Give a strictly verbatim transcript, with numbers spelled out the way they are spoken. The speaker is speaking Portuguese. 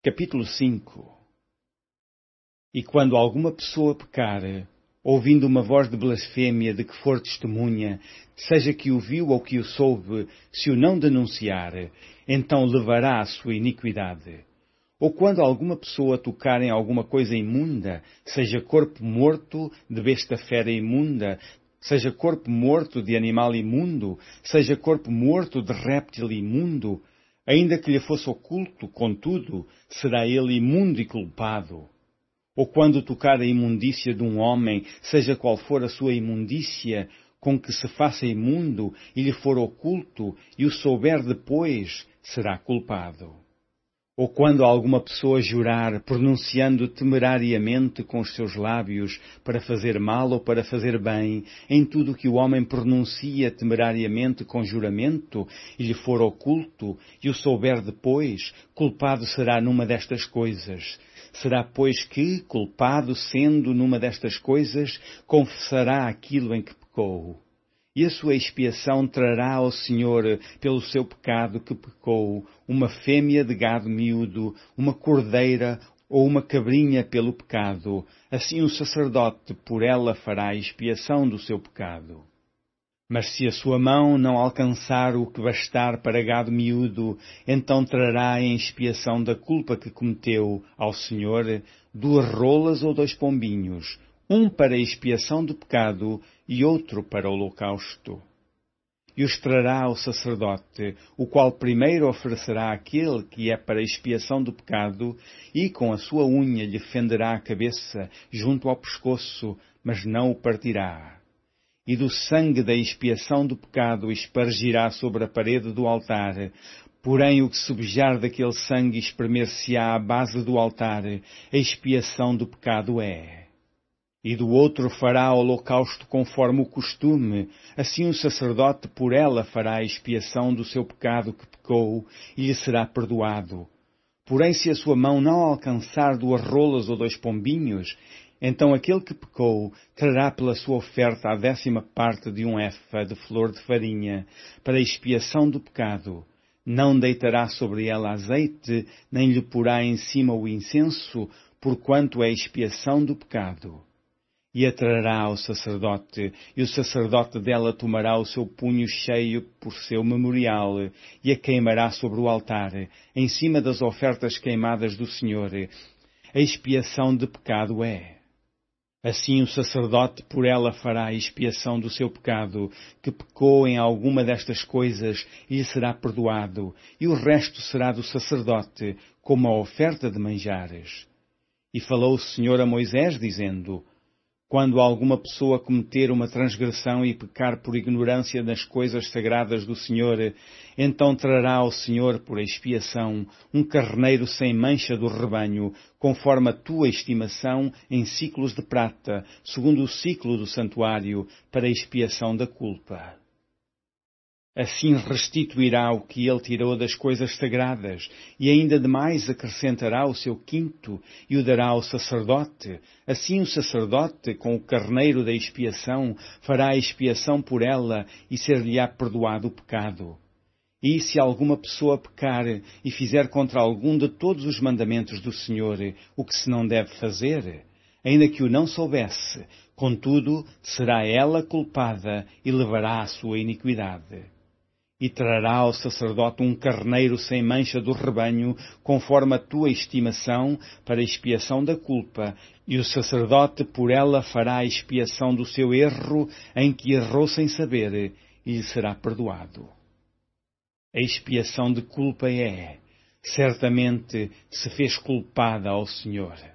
Capítulo cinco. E quando alguma pessoa pecar, ouvindo uma voz de blasfêmia de que for testemunha, seja que o viu ou que o soube, se o não denunciar, então levará a sua iniquidade. Ou quando alguma pessoa tocar em alguma coisa imunda, seja corpo morto de besta fera imunda, seja corpo morto de animal imundo, seja corpo morto de réptil imundo, ainda que lhe fosse oculto, contudo, será ele imundo e culpado. Ou quando tocar a imundícia de um homem, seja qual for a sua imundícia, com que se faça imundo, e lhe for oculto, e o souber depois, será culpado. Ou quando alguma pessoa jurar, pronunciando temerariamente com os seus lábios, para fazer mal ou para fazer bem, em tudo que o homem pronuncia temerariamente com juramento, e lhe for oculto, e o souber depois, culpado será numa destas coisas. Será, pois, que, culpado sendo numa destas coisas, confessará aquilo em que pecou. E a sua expiação trará ao Senhor, pelo seu pecado que pecou, uma fêmea de gado miúdo, uma cordeira ou uma cabrinha pelo pecado. Assim o sacerdote por ela fará a expiação do seu pecado. Mas se a sua mão não alcançar o que bastar para gado miúdo, então trará em expiação da culpa que cometeu ao Senhor duas rolas ou dois pombinhos, um para a expiação do pecado e outro para o holocausto. E os trará ao sacerdote, o qual primeiro oferecerá aquele que é para a expiação do pecado, e com a sua unha lhe fenderá a cabeça junto ao pescoço, mas não o partirá. E do sangue da expiação do pecado espargirá sobre a parede do altar, porém o que subjar daquele sangue espremer-se-á à base do altar, a expiação do pecado é. E do outro fará holocausto conforme o costume, assim o sacerdote por ela fará a expiação do seu pecado que pecou, e lhe será perdoado. Porém, se a sua mão não alcançar duas rolas ou dois pombinhos, então aquele que pecou trará pela sua oferta a décima parte de um efa de flor de farinha, para a expiação do pecado. Não deitará sobre ela azeite, nem lhe porá em cima o incenso, porquanto é a expiação do pecado. E a trará ao sacerdote, e o sacerdote dela tomará o seu punho cheio por seu memorial, e a queimará sobre o altar, em cima das ofertas queimadas do Senhor. A expiação de pecado é. Assim o sacerdote por ela fará a expiação do seu pecado, que pecou em alguma destas coisas, e lhe será perdoado, e o resto será do sacerdote, como a oferta de manjares. E falou o Senhor a Moisés, dizendo: Quando alguma pessoa cometer uma transgressão e pecar por ignorância das coisas sagradas do Senhor, então trará ao Senhor por expiação um carneiro sem mancha do rebanho, conforme a tua estimação em ciclos de prata, segundo o ciclo do santuário, para a expiação da culpa. Assim restituirá o que ele tirou das coisas sagradas, e ainda demais acrescentará o seu quinto, e o dará ao sacerdote. Assim o sacerdote, com o carneiro da expiação, fará a expiação por ela, e ser-lhe-á perdoado o pecado. E se alguma pessoa pecar, e fizer contra algum de todos os mandamentos do Senhor, o que se não deve fazer, ainda que o não soubesse, contudo, será ela culpada, e levará a sua iniquidade. E trará ao sacerdote um carneiro sem mancha do rebanho, conforme a tua estimação, para a expiação da culpa, e o sacerdote por ela fará a expiação do seu erro, em que errou sem saber, e lhe será perdoado. A expiação de culpa é, certamente se fez culpada ao Senhor.